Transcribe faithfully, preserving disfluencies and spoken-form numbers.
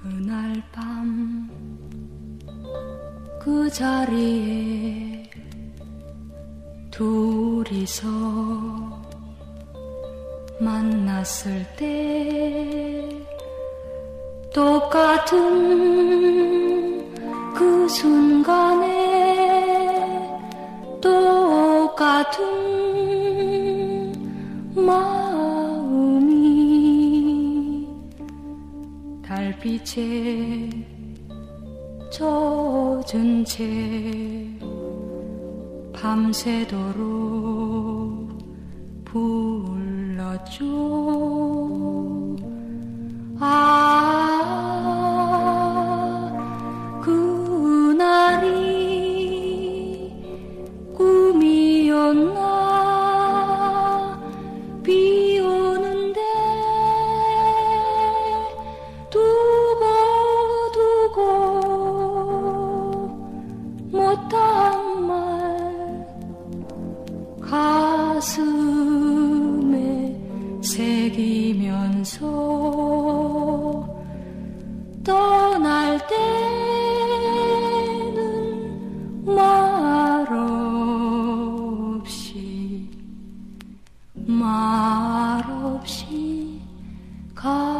그날 밤 그 자리에 둘이서 만났을 때 똑같은 그 순간에 똑같은 마음이 달빛에 젖은 채 밤새도록 불렀죠. 아, 그날이 꿈이었나. 비 오는데 두고 두고 못한 말 가슴에 새기면서 떠날 때는 말없이 말없이 가